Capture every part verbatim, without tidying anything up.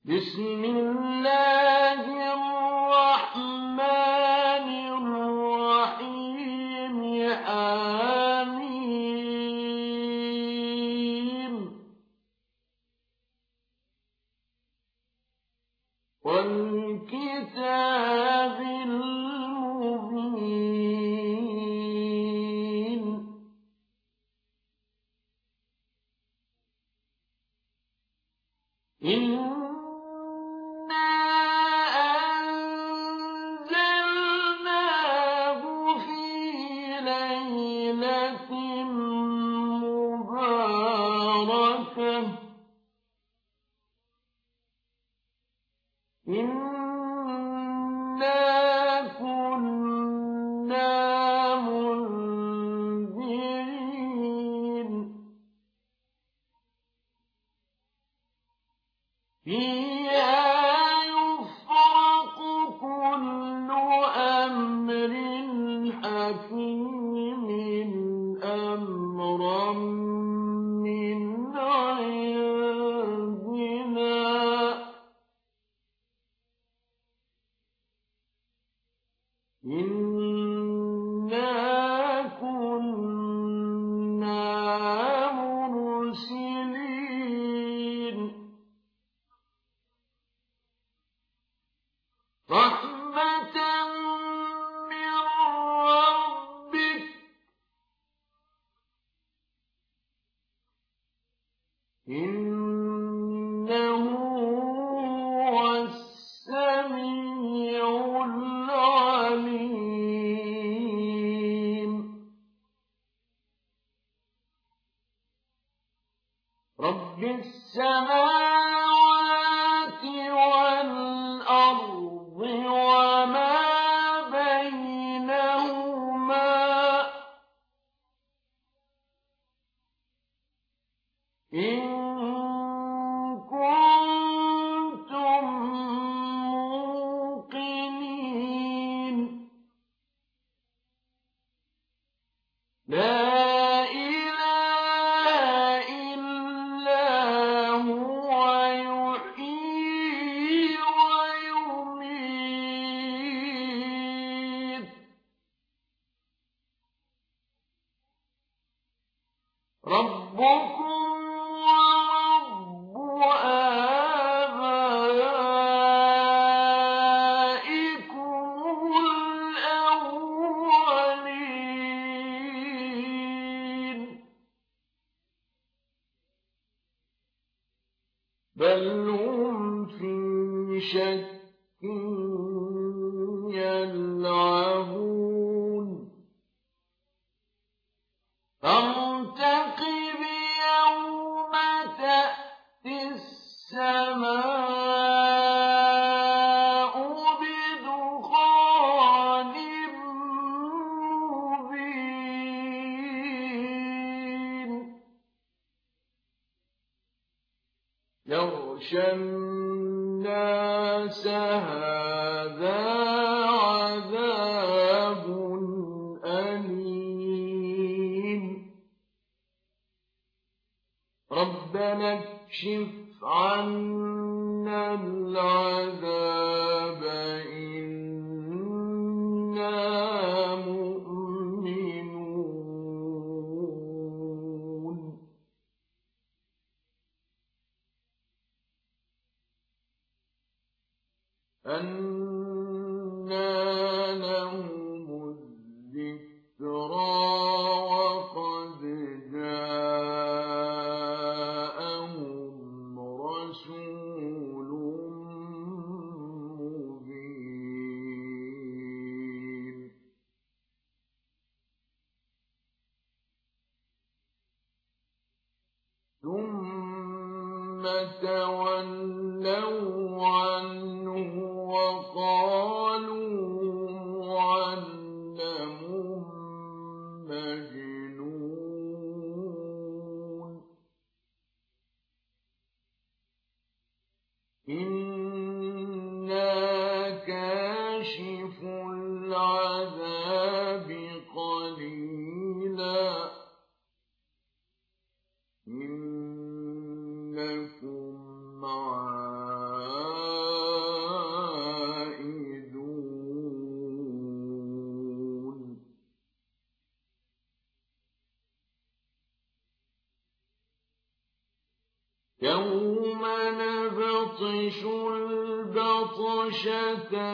بسم الله الرحمن الرحيم حميم والكتاب المبين إنا أنزلناه في ليلة مباركة إنا كنا منذرين فيها يفرق كل أمر حكيم أمرا من عندنا إنا كنا مرسلين رحمة من ربك إنه هو السميع العليم رب السماوات والأرض وما بينهما إن كنتم موقنين لا إله إلا هو يحيي ويميت ربكم ورب آبائكم الأولين بل هم في شك يلعبون فارتقب يوم تأتي السماء بدخان مبين يغشى الناس هذا عذاب أليم ربنا اكشف عنا العذاب إنا مؤمنون أنى لهم الذكرى وقد جاءهم رسول مبين ثم تولوا عنه وقالوا معلم مجنون إنا كاشف العذاب قليلا إنكم عائدون يبطشوا البطشة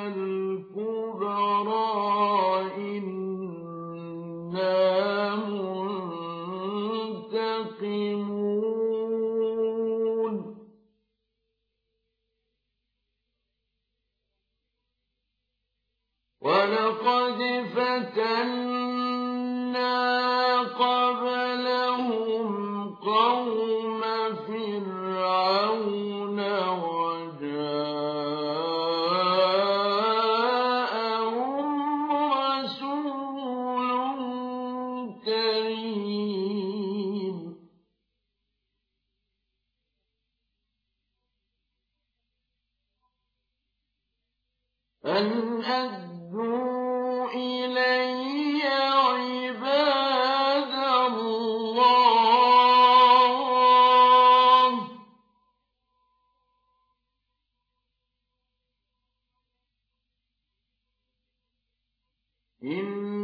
الكبرى إنا منتقمون ولقد فتنا قبلهم قوم فرعون وجاءهم رسول كريم أن أدوا إلي عباد الله إن